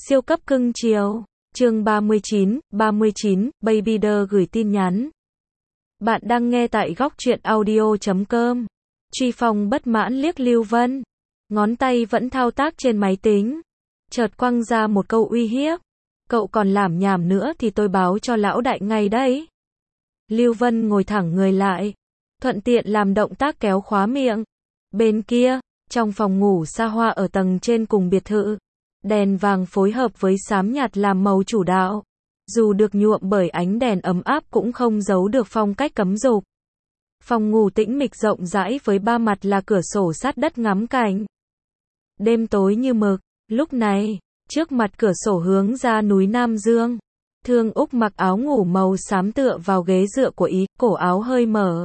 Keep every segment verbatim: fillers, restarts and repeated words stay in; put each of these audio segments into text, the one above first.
Siêu cấp cưng chiều. Chương ba mươi chín, ba mươi chín, Baby Đơ gửi tin nhắn. Bạn đang nghe tại góc truyện audio chấm com. Truy Phong bất mãn liếc Lưu Vân. Ngón tay vẫn thao tác trên máy tính. Chợt quăng ra một câu uy hiếp. Cậu còn làm nhảm nữa thì tôi báo cho lão đại ngay đấy. Lưu Vân ngồi thẳng người lại. Thuận tiện làm động tác kéo khóa miệng. Bên kia, trong phòng ngủ xa hoa ở tầng trên cùng biệt thự. Đèn vàng phối hợp với xám nhạt làm màu chủ đạo. Dù được nhuộm bởi ánh đèn ấm áp cũng không giấu được phong cách cấm dục. Phòng ngủ tĩnh mịch rộng rãi với ba mặt là cửa sổ sát đất ngắm cảnh. Đêm tối như mực, lúc này, trước mặt cửa sổ hướng ra núi Nam Dương. Thương Úc mặc áo ngủ màu xám tựa vào ghế dựa của Ý, cổ áo hơi mở.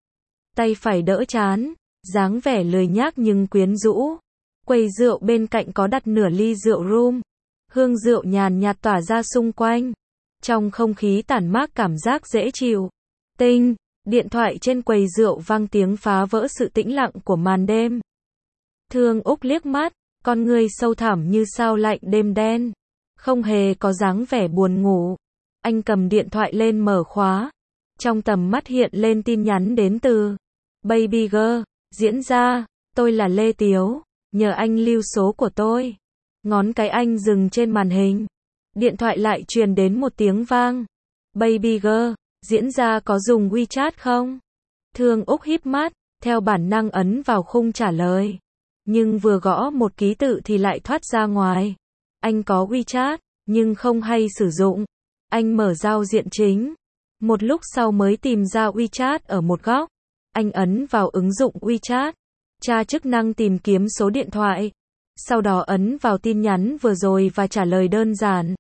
Tay phải đỡ trán, dáng vẻ lười nhác nhưng quyến rũ. Quầy rượu bên cạnh có đặt nửa ly rượu rum. Hương rượu nhàn nhạt tỏa ra xung quanh. Trong không khí tản mát cảm giác dễ chịu. Tinh, điện thoại trên quầy rượu vang tiếng phá vỡ sự tĩnh lặng của màn đêm. Thương Úc liếc mắt, con người sâu thẳm như sao lạnh đêm đen. Không hề có dáng vẻ buồn ngủ. Anh cầm điện thoại lên mở khóa. Trong tầm mắt hiện lên tin nhắn đến từ Baby Girl, diễn ra, tôi là Lê Tiếu. Nhờ anh lưu số của tôi. Ngón cái anh dừng trên màn hình. Điện thoại lại truyền đến một tiếng vang. Baby Girl, diễn ra có dùng WeChat không? Thương Úc híp mắt, theo bản năng ấn vào khung trả lời. Nhưng vừa gõ một ký tự thì lại thoát ra ngoài. Anh có WeChat, nhưng không hay sử dụng. Anh mở giao diện chính. Một lúc sau mới tìm ra WeChat ở một góc. Anh ấn vào ứng dụng WeChat. Tra chức năng tìm kiếm số điện thoại. Sau đó ấn vào tin nhắn vừa rồi và trả lời đơn giản.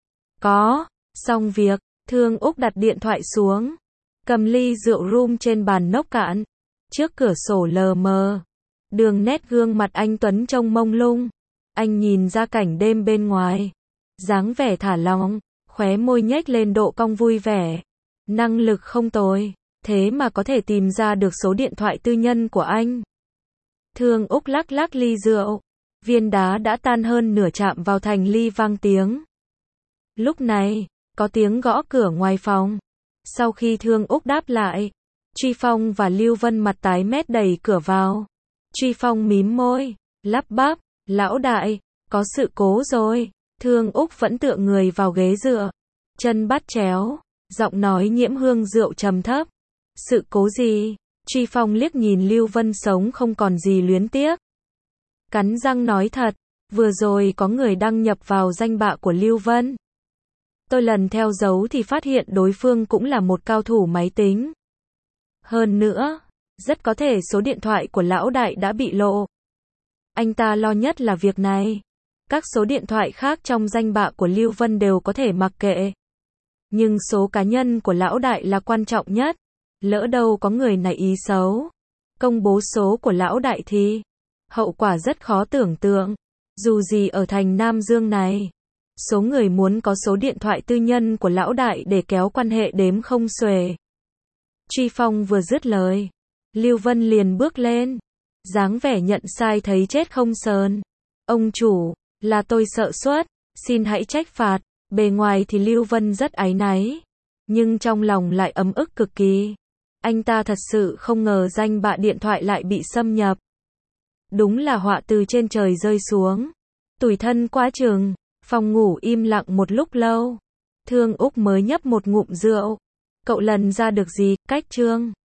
Có, xong việc, Thương Úc đặt điện thoại xuống. Cầm ly rượu rum trên bàn nốc cạn. Trước cửa sổ lờ mờ. Đường nét gương mặt anh Tuấn trông mông lung. Anh nhìn ra cảnh đêm bên ngoài. Dáng vẻ thả lỏng, khóe môi nhếch lên độ cong vui vẻ. Năng lực không tồi, thế mà có thể tìm ra được số điện thoại tư nhân của anh. Thương Úc lắc lắc ly rượu. Viên đá đã tan hơn nửa chạm vào thành ly vang tiếng. Lúc này, có tiếng gõ cửa ngoài phòng. Sau khi Thương Úc đáp lại, Truy Phong và Lưu Vân mặt tái mét đẩy cửa vào. Truy Phong mím môi, lắp bắp, lão đại, có sự cố rồi. Thương Úc vẫn tựa người vào ghế dựa. Chân bắt chéo, giọng nói nhiễm hương rượu trầm thấp. Sự cố gì? Truy Phong liếc nhìn Lưu Vân sống không còn gì luyến tiếc. Cắn răng nói thật, vừa rồi có người đăng nhập vào danh bạ của Lưu Vân. Tôi lần theo dấu thì phát hiện đối phương cũng là một cao thủ máy tính. Hơn nữa, rất có thể số điện thoại của lão đại đã bị lộ. Anh ta lo nhất là việc này. Các số điện thoại khác trong danh bạ của Lưu Vân đều có thể mặc kệ. Nhưng số cá nhân của lão đại là quan trọng nhất. Lỡ đâu có người này ý xấu. Công bố số của lão đại thì hậu quả rất khó tưởng tượng. Dù gì ở thành Nam Dương này, số người muốn có số điện thoại tư nhân của lão đại để kéo quan hệ đếm không xuể. Truy Phong vừa dứt lời, Lưu Vân liền bước lên. Dáng vẻ nhận sai thấy chết không sờn. Ông chủ, là tôi sợ suất, xin hãy trách phạt. Bề ngoài thì Lưu Vân rất áy náy. Nhưng trong lòng lại ấm ức cực kỳ. Anh ta thật sự không ngờ danh bạ điện thoại lại bị xâm nhập. Đúng là họa từ trên trời rơi xuống. Tủi thân quá chừng. Phòng ngủ im lặng một lúc lâu. Thương Úc mới nhấp một ngụm rượu. Cậu lần ra được gì? Cách chương.